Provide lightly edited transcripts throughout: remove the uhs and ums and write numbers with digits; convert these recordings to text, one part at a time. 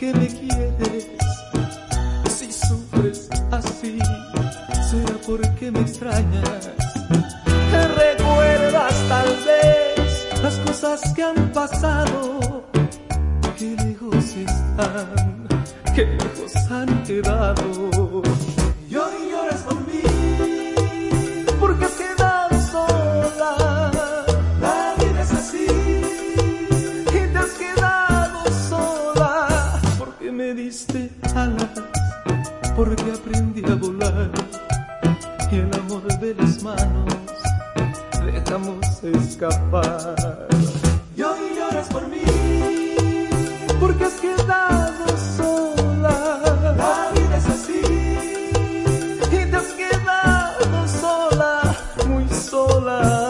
qué me quieres. Si sufres así, será porque me extrañas. ¿Recuerdas tal vez las cosas que han pasado? Qué lejos están, qué lejos han quedado. Y hoy lloras por mí, porque has quedado sola. La vida es así, y te has quedado sola. Porque me diste alas, porque aprendí a volar. Y el amor de las manos dejamos escapar. Y hoy lloras por mí, porque has quedado sola. La vida es así, y te has quedado sola, muy sola.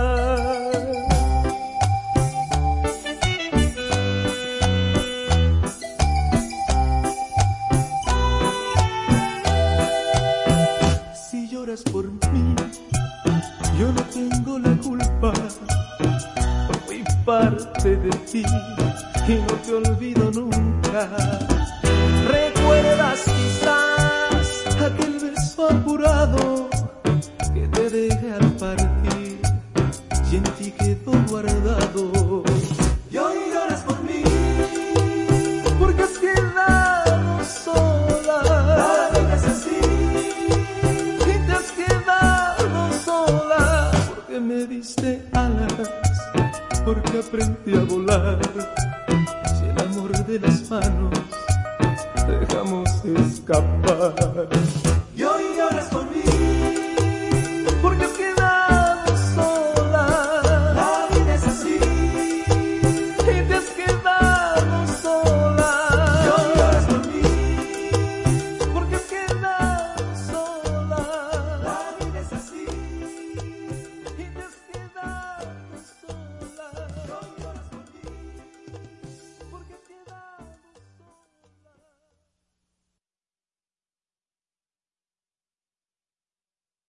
Si lloras por mí, yo no tengo la culpa. Fui parte de ti y no te olvido nunca. ¿Recuerdas quizás aquel beso apurado que te dejé al partir y en ti quedó guardado? Y hoy lloras por mí, porque has quedado sola. La vida es así, y te has quedado sola. Porque me diste alas, porque aprendí a volar. Si el amor de las manos dejamos escapar. Y hoy lloras por mí,